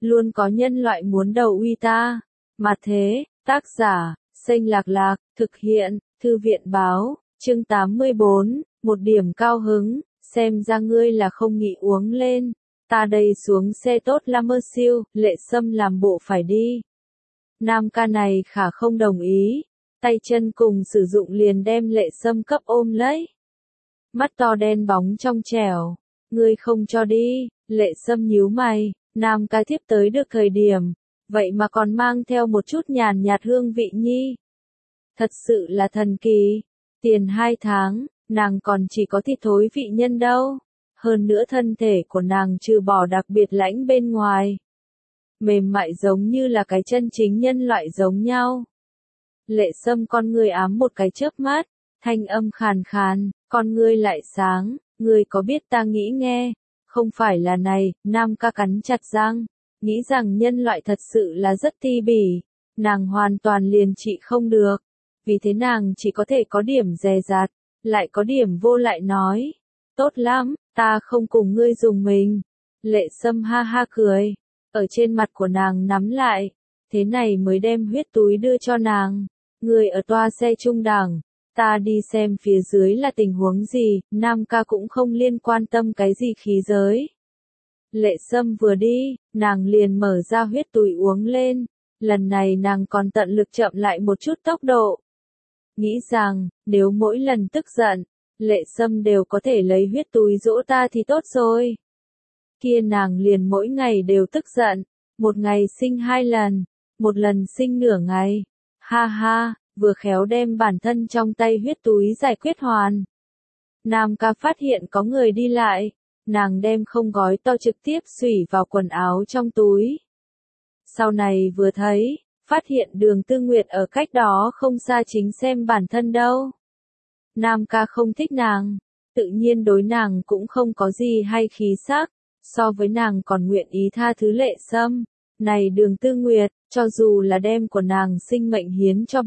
luôn có nhân loại muốn đầu uy ta. Mà thế, tác giả, Xanh Lạc Lạc, thực hiện, Thư viện báo, chương 84, một điểm cao hứng, xem ra ngươi là không nghĩ uống lên. Ta đây xuống xe tốt la mơ siêu, Lệ Sâm làm bộ phải đi. Nam ca này khả không đồng ý, tay chân cùng sử dụng liền đem Lệ Sâm cấp ôm lấy. Mắt to đen bóng trong trẻo, ngươi không cho đi, Lệ Sâm nhíu mày, Nam ca tiếp tới được thời điểm, vậy mà còn mang theo một chút nhàn nhạt hương vị nhi. Thật sự là thần kỳ, tiền 2 tháng, nàng còn chỉ có thịt thối vị nhân đâu, hơn nữa thân thể của nàng trừ bỏ đặc biệt lãnh bên ngoài. Mềm mại giống như là cái chân chính nhân loại giống nhau. Lệ Sâm con ngươi ám một cái chớp mắt, thanh âm khàn khàn, con ngươi lại sáng, ngươi có biết ta nghĩ nghe, không phải là này, Nam ca cắn chặt răng, nghĩ rằng nhân loại thật sự là rất ti bỉ, nàng hoàn toàn liền trị không được, vì thế nàng chỉ có thể có điểm dè dặt, lại có điểm vô lại nói, tốt lắm, ta không cùng ngươi dùng mình. Lệ Sâm ha ha cười, ở trên mặt của nàng nắm lại, thế này mới đem huyết túi đưa cho nàng, ngươi ở toa xe trung đẳng, ta đi xem phía dưới là tình huống gì, Nam ca cũng không liên quan tâm cái gì khí giới. Lệ Sâm vừa đi, nàng liền mở ra huyết túi uống lên, lần này nàng còn tận lực chậm lại một chút tốc độ. Nghĩ rằng, nếu mỗi lần tức giận, Lệ Sâm đều có thể lấy huyết túi dỗ ta thì tốt rồi. Kia nàng liền mỗi ngày đều tức giận, một ngày sinh 2 lần, một lần sinh nửa ngày. Ha ha, vừa khéo đem bản thân trong tay huyết túi giải quyết hoàn. Nam ca phát hiện có người đi lại, nàng đem không gói to trực tiếp xủy vào quần áo trong túi. Sau này vừa thấy, phát hiện Đường Tư Nguyệt ở cách đó không xa chính xem bản thân đâu. Nam ca không thích nàng, tự nhiên đối nàng cũng không có gì hay khí sắc, so với nàng còn nguyện ý tha thứ Lệ Sâm. Này Đường Tư Nguyệt, cho dù là đem của nàng sinh mệnh hiến cho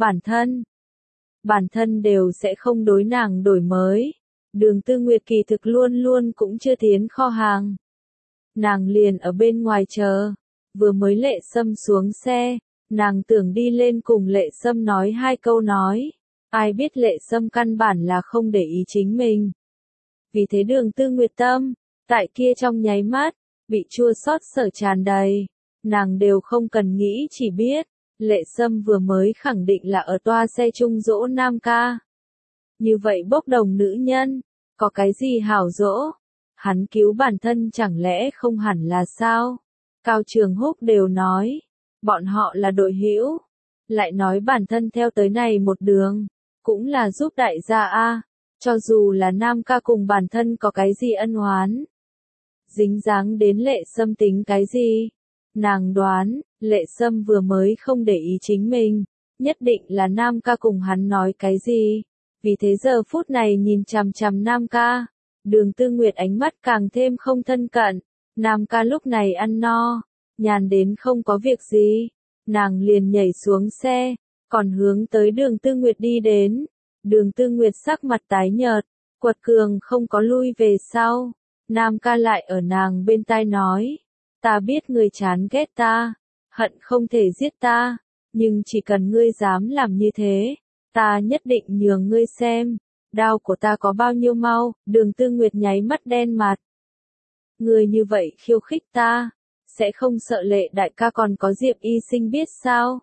bản thân đều sẽ không đối nàng đổi mới. Đường Tư Nguyệt kỳ thực luôn luôn cũng chưa tiến kho hàng. Nàng liền ở bên ngoài chờ, vừa mới Lệ Sâm xuống xe, nàng tưởng đi lên cùng Lệ Sâm nói 2 câu nói. Ai biết Lệ Sâm căn bản là không để ý chính mình. Vì thế Đường Tư Nguyệt tâm, tại kia trong nháy mắt, bị chua xót sở tràn đầy. Nàng đều không cần nghĩ chỉ biết, Lệ Sâm vừa mới khẳng định là ở toa xe chung dỗ Nam ca. Như vậy bốc đồng nữ nhân, có cái gì hảo dỗ? Hắn cứu bản thân chẳng lẽ không hẳn là sao? Cao Trường Húc đều nói, bọn họ là đội hữu, lại nói bản thân theo tới này một đường, cũng là giúp đại gia a, cho dù là Nam ca cùng bản thân có cái gì ân oán, dính dáng đến Lệ Sâm tính cái gì? Nàng đoán, Lệ Sâm vừa mới không để ý chính mình, nhất định là Nam ca cùng hắn nói cái gì. Vì thế giờ phút này nhìn chằm chằm Nam ca, Đường Tư Nguyệt ánh mắt càng thêm không thân cận. Nam ca lúc này ăn no, nhàn đến không có việc gì, nàng liền nhảy xuống xe, còn hướng tới Đường Tư Nguyệt đi đến. Đường Tư Nguyệt sắc mặt tái nhợt, quật cường không có lui về sau. Nam ca lại ở nàng bên tai nói, ta biết ngươi chán ghét ta, hận không thể giết ta, nhưng chỉ cần ngươi dám làm như thế, ta nhất định nhường ngươi xem, đao của ta có bao nhiêu mau. Đường Tư Nguyệt nháy mắt đen mặt. Ngươi như vậy khiêu khích ta, sẽ không sợ Lệ đại ca còn có Diệp Y Sinh biết sao?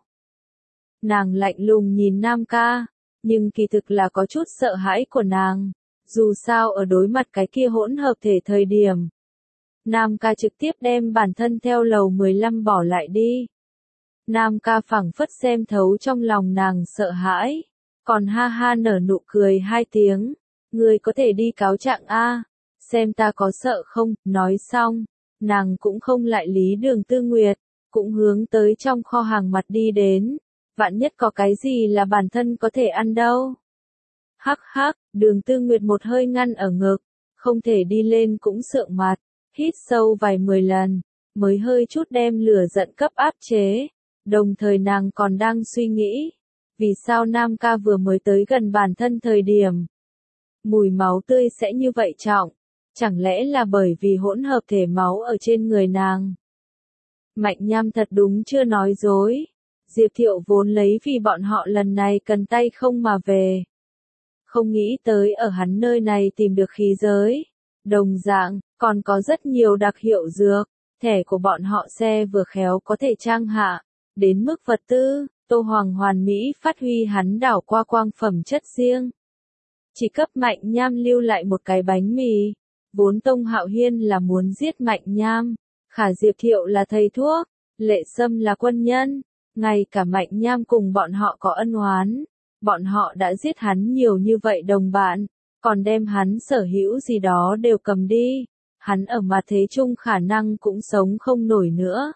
Nàng lạnh lùng nhìn Nam ca, nhưng kỳ thực là có chút sợ hãi của nàng, dù sao ở đối mặt cái kia hỗn hợp thể thời điểm. Nam ca trực tiếp đem bản thân theo lầu 15 bỏ lại đi. Nam ca phảng phất xem thấu trong lòng nàng sợ hãi, còn ha ha nở nụ cười 2 tiếng, ngươi có thể đi cáo trạng a, xem ta có sợ không. Nói xong, nàng cũng không lại lý Đường Tư Nguyệt, cũng hướng tới trong kho hàng mặt đi đến, vạn nhất có cái gì là bản thân có thể ăn đâu. Hắc hắc, Đường Tư Nguyệt một hơi ngăn ở ngực, không thể đi lên cũng sượng mặt, hít sâu vài 10 lần, mới hơi chút đem lửa giận cấp áp chế, đồng thời nàng còn đang suy nghĩ, vì sao Nam ca vừa mới tới gần bản thân thời điểm. Mùi máu tươi sẽ như vậy trọng, chẳng lẽ là bởi vì hỗn hợp thể máu ở trên người nàng. Mạnh Nham thật đúng chưa nói dối. Diệp Thiệu vốn lấy vì bọn họ lần này cần tay không mà về. Không nghĩ tới ở hắn nơi này tìm được khí giới. Đồng dạng, còn có rất nhiều đặc hiệu dược. Thẻ của bọn họ xe vừa khéo có thể trang hạ. Đến mức vật tư, Tô Hoàng hoàn mỹ phát huy hắn đảo qua quang phẩm chất riêng. Chỉ cấp Mạnh Nham lưu lại một cái bánh mì. Vốn Tông Hạo Hiên là muốn giết Mạnh Nham. Khả Diệp Thiệu là thầy thuốc. Lệ Sâm là quân nhân. Ngay cả Mạnh Nham cùng bọn họ có ân oán. Bọn họ đã giết hắn nhiều như vậy đồng bạn. Còn đem hắn sở hữu gì đó đều cầm đi. Hắn ở mặt thế chung khả năng cũng sống không nổi nữa.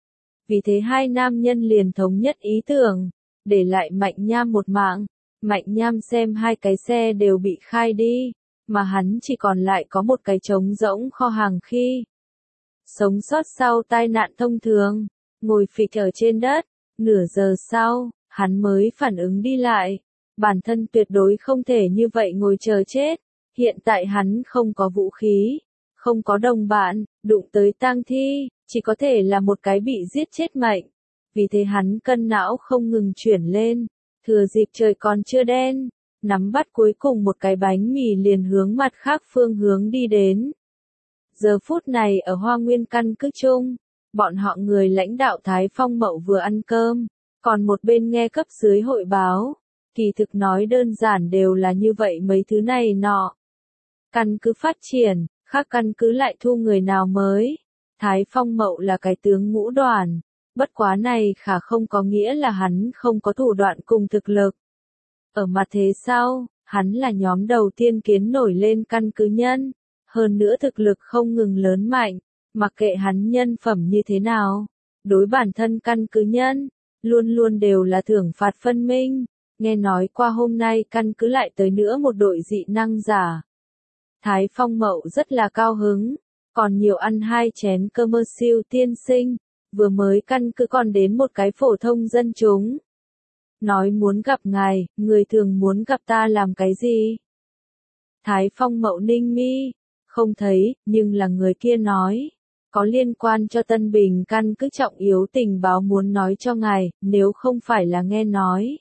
Vì thế hai nam nhân liền thống nhất ý tưởng. Để lại Mạnh Nham một mạng. Mạnh Nham xem hai cái xe đều bị khai đi. Mà hắn chỉ còn lại có một cái trống rỗng kho hàng khi. Sống sót sau tai nạn thông thường. Ngồi phịch ở trên đất. Nửa giờ sau, hắn mới phản ứng đi lại. Bản thân tuyệt đối không thể như vậy ngồi chờ chết. Hiện tại hắn không có vũ khí, không có đồng bạn, đụng tới tang thi, chỉ có thể là một cái bị giết chết mệnh. Vì thế hắn cân não không ngừng chuyển lên. Thừa dịp trời còn chưa đen, nắm bắt cuối cùng một cái bánh mì liền hướng mặt khác phương hướng đi đến. Giờ phút này ở Hoa Nguyên căn cứ chung, bọn họ người lãnh đạo Thái Phong Mậu vừa ăn cơm, còn một bên nghe cấp dưới hội báo. Kỳ thực nói đơn giản đều là như vậy mấy thứ này nọ. Căn cứ phát triển, khác căn cứ lại thu người nào mới. Thái Phong Mậu là cái tướng ngũ đoàn. Bất quá này khả không có nghĩa là hắn không có thủ đoạn cùng thực lực. Ở mặt thế sau, hắn là nhóm đầu tiên kiến nổi lên căn cứ nhân. Hơn nữa thực lực không ngừng lớn mạnh, mặc kệ hắn nhân phẩm như thế nào. Đối bản thân căn cứ nhân, luôn luôn đều là thưởng phạt phân minh. Nghe nói qua hôm nay căn cứ lại tới nữa một đội dị năng giả. Thái Phong Mậu rất là cao hứng, còn nhiều ăn hai chén cơm mơ siêu tiên sinh, vừa mới căn cứ còn đến một cái phổ thông dân chúng. Nói muốn gặp ngài, người thường muốn gặp ta làm cái gì? Thái Phong Mậu ninh mi, không thấy, nhưng là người kia nói. Có liên quan cho Tân Bình căn cứ trọng yếu tình báo muốn nói cho ngài, nếu không phải là nghe nói.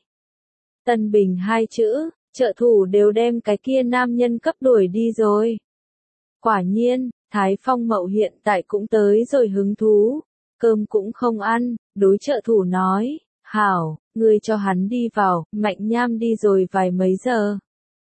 Tân Bình hai chữ, trợ thủ đều đem cái kia nam nhân cấp đuổi đi rồi. Quả nhiên, Thái Phong Mậu hiện tại cũng tới rồi hứng thú. Cơm cũng không ăn, đối trợ thủ nói, hảo, ngươi cho hắn đi vào, Mạnh Nham đi rồi vài mấy giờ.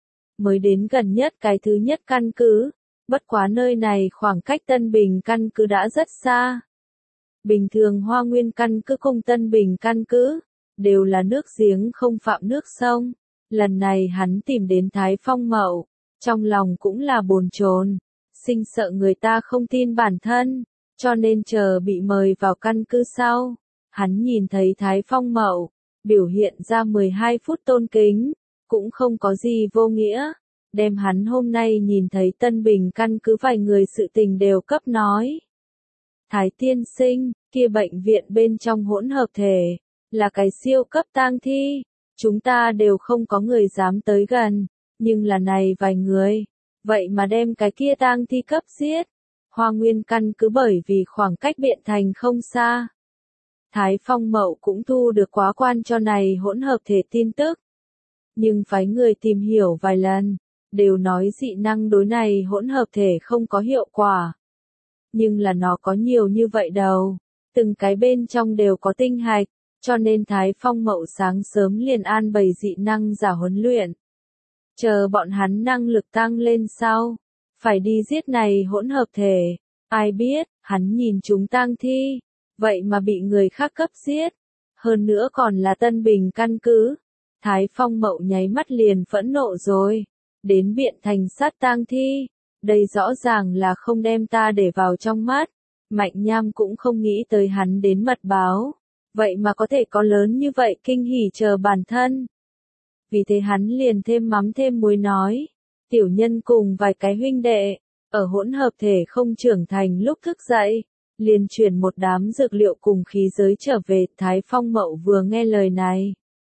Mới đến gần nhất cái thứ nhất căn cứ, bất quá nơi này khoảng cách Tân Bình căn cứ đã rất xa. Bình thường Hoa Nguyên căn cứ cùng Tân Bình căn cứ, đều là nước giếng không phạm nước sông. Lần này hắn tìm đến Thái Phong Mậu, trong lòng cũng là bồn chồn, sinh sợ người ta không tin bản thân, cho nên chờ bị mời vào căn cứ sau. Hắn nhìn thấy Thái Phong Mậu, biểu hiện ra 12 phút tôn kính, cũng không có gì vô nghĩa, đem hắn hôm nay nhìn thấy Tân Bình căn cứ vài người sự tình đều cấp nói. Thái tiên sinh, kia bệnh viện bên trong hỗn hợp thể, là cái siêu cấp tang thi, chúng ta đều không có người dám tới gần, nhưng là này vài người, vậy mà đem cái kia tang thi cấp giết. Hoa Nguyên căn cứ bởi vì khoảng cách Biện Thành không xa. Thái Phong Mậu cũng thu được quá quan cho này hỗn hợp thể tin tức. Nhưng phái người tìm hiểu vài lần, đều nói dị năng đối này hỗn hợp thể không có hiệu quả. Nhưng là nó có nhiều như vậy đâu, từng cái bên trong đều có tinh hạch, cho nên Thái Phong Mậu sáng sớm liền an bày dị năng giả huấn luyện. Chờ bọn hắn năng lực tăng lên sau, phải đi giết này hỗn hợp thể. Ai biết, hắn nhìn chúng tang thi, vậy mà bị người khác cấp giết. Hơn nữa còn là Tân Bình căn cứ. Thái Phong Mậu nháy mắt liền phẫn nộ rồi. Đến Biện Thành sát tang thi. Đây rõ ràng là không đem ta để vào trong mắt. Mạnh Nham cũng không nghĩ tới hắn đến mật báo. Vậy mà có thể có lớn như vậy kinh hỉ chờ bản thân. Vì thế hắn liền thêm mắm thêm muối nói. Tiểu nhân cùng vài cái huynh đệ, ở hỗn hợp thể không trưởng thành lúc thức dậy, liền chuyển một đám dược liệu cùng khí giới trở về. Thái Phong Mậu vừa nghe lời này,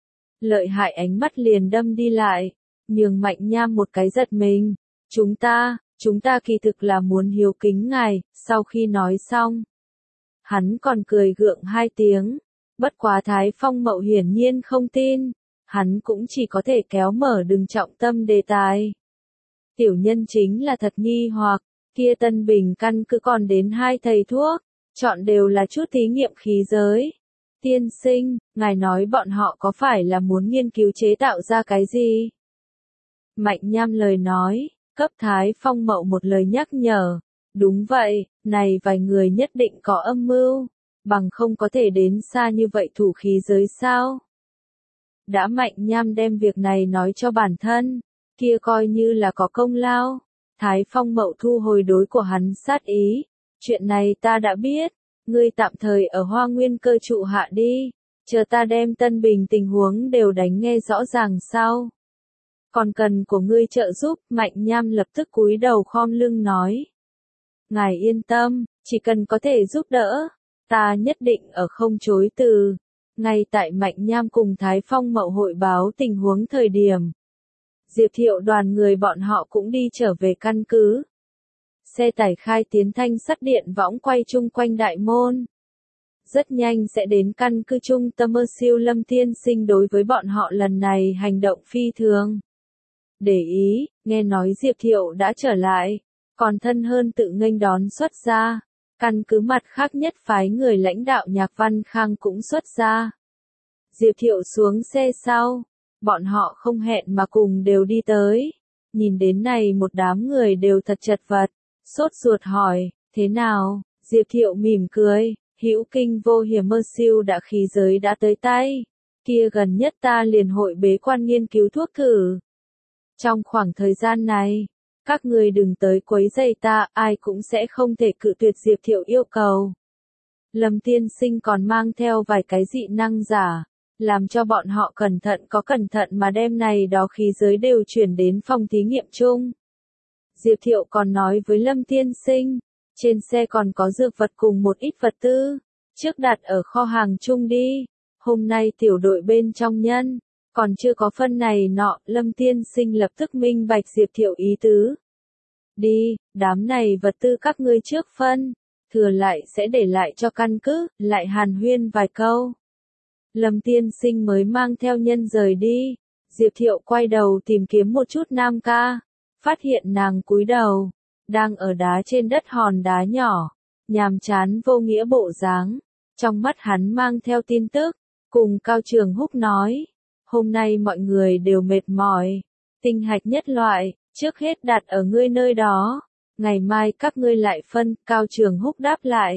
lợi hại ánh mắt liền đâm đi lại, nhường Mạnh Nham một cái giật mình. Chúng ta kỳ thực là muốn hiếu kính ngài. Sau khi nói xong, Hắn còn cười gượng hai tiếng. Bất quá Thái Phong Mậu hiển nhiên không tin. Hắn cũng chỉ có thể kéo mở đừng trọng tâm đề tài. Tiểu nhân chính là thật nghi hoặc, kia Tân Bình căn cứ còn đến 2 thầy thuốc, chọn đều là chút thí nghiệm khí giới. Tiên sinh, ngài nói bọn họ có phải là muốn nghiên cứu chế tạo ra cái gì? Mạnh Nham lời nói, cấp Thái Phong Mậu một lời nhắc nhở. Đúng vậy, này vài người nhất định có âm mưu, bằng không có thể đến xa như vậy thủ khí giới sao? Đã Mạnh Nham đem việc này nói cho bản thân, kia coi như là có công lao. Thái Phong Mậu thu hồi đối của hắn sát ý. Chuyện này ta đã biết, ngươi tạm thời ở Hoa Nguyên cơ trụ hạ đi, chờ ta đem Tân Bình tình huống đều đánh nghe rõ ràng sau. Còn cần của ngươi trợ giúp, Mạnh Nham lập tức cúi đầu khom lưng nói. Ngài yên tâm, chỉ cần có thể giúp đỡ, ta nhất định ở không chối từ. Ngay tại Mạnh Nham cùng Thái Phong Mậu hội báo tình huống thời điểm, Diệp Thiệu đoàn người bọn họ cũng đi trở về căn cứ. Xe tải khai tiến thanh sắt điện võng quay chung quanh đại môn. Rất nhanh sẽ đến căn cứ trung tâm siêu Lâm Tiên Sinh đối với bọn họ lần này hành động phi thường. Để ý, nghe nói Diệp Thiệu đã trở lại, còn thân hơn tự nghênh đón xuất ra. Căn cứ mặt khác nhất phái người lãnh đạo Nhạc Văn Khang cũng xuất ra. Diệp Thiệu xuống xe sau, bọn họ không hẹn mà cùng đều đi tới. Nhìn đến này một đám người đều thật chật vật, sốt ruột hỏi, thế nào? Diệp Thiệu mỉm cười, hữu kinh vô hiểm siêu đã khí giới đã tới tay. Kia gần nhất ta liền hội bế quan nghiên cứu thuốc thử. Trong khoảng thời gian này, các người đừng tới quấy rầy ta, ai cũng sẽ không thể cự tuyệt Diệp Thiệu yêu cầu. Lâm Tiên Sinh còn mang theo vài cái dị năng giả, làm cho bọn họ cẩn thận mà đem này đó khí giới đều chuyển đến phòng thí nghiệm chung. Diệp Thiệu còn nói với Lâm Tiên Sinh, trên xe còn có dược vật cùng một ít vật tư, trước đặt ở kho hàng chung đi, hôm nay tiểu đội bên trong nhân, còn chưa có phân này nọ, Lâm Tiên Sinh lập tức minh bạch Diệp Thiệu ý tứ. Đi, đám này vật tư các ngươi trước phân, thừa lại sẽ để lại cho căn cứ, lại hàn huyên vài câu. Lâm Tiên Sinh mới mang theo nhân rời đi, Diệp Thiệu quay đầu tìm kiếm một chút Nam Ca, phát hiện nàng cúi đầu, đang ở đá trên đất hòn đá nhỏ, nhàm chán vô nghĩa bộ dáng, trong mắt hắn mang theo tin tức, cùng Cao Trường Húc nói, hôm nay mọi người đều mệt mỏi, tinh hạch nhất loại, trước hết đặt ở ngươi nơi đó, ngày mai các ngươi lại phân, Cao Trường Húc đáp lại.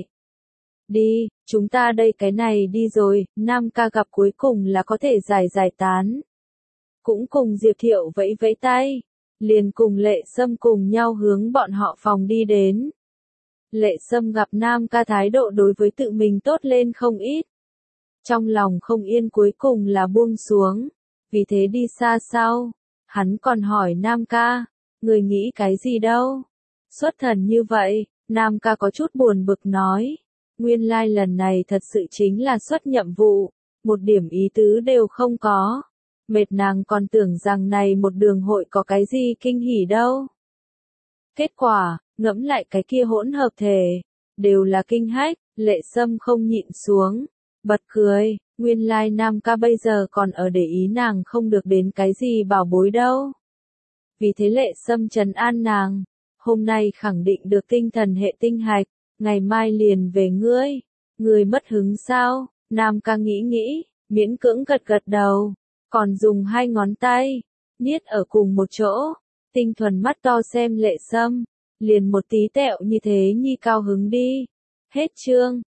Đi, chúng ta đây cái này đi rồi, Nam Ca gặp cuối cùng là có thể giải tán. Cũng cùng Diệp Thiệu vẫy vẫy tay, liền cùng Lệ Sâm cùng nhau hướng bọn họ phòng đi đến. Lệ Sâm gặp Nam Ca thái độ đối với tự mình tốt lên không ít. Trong lòng không yên cuối cùng là buông xuống, vì thế đi xa sau. Hắn còn hỏi Nam Ca, người nghĩ cái gì đâu? Xuất thần như vậy, Nam Ca có chút buồn bực nói. Nguyên lai lần này thật sự chính là xuất nhiệm vụ, một điểm ý tứ đều không có. Mệt nàng còn tưởng rằng này một đường hội có cái gì kinh hỉ đâu. Kết quả, ngẫm lại cái kia hỗn hợp thể, đều là kinh hách, Lệ Sâm không nhịn xuống, bật cười, nguyên lai Nam Ca bây giờ còn ở để ý nàng không được đến cái gì bảo bối đâu. Vì thế Lệ Sâm trấn an nàng, hôm nay khẳng định được tinh thần hệ tinh hạch, ngày mai liền về ngươi mất hứng sao? Nam Ca nghĩ, miễn cưỡng gật đầu, còn dùng 2 ngón tay, niết ở cùng một chỗ, tinh thuần mắt to xem Lệ Sâm, liền một tí tẹo như thế nhi cao hứng đi. Hết chương.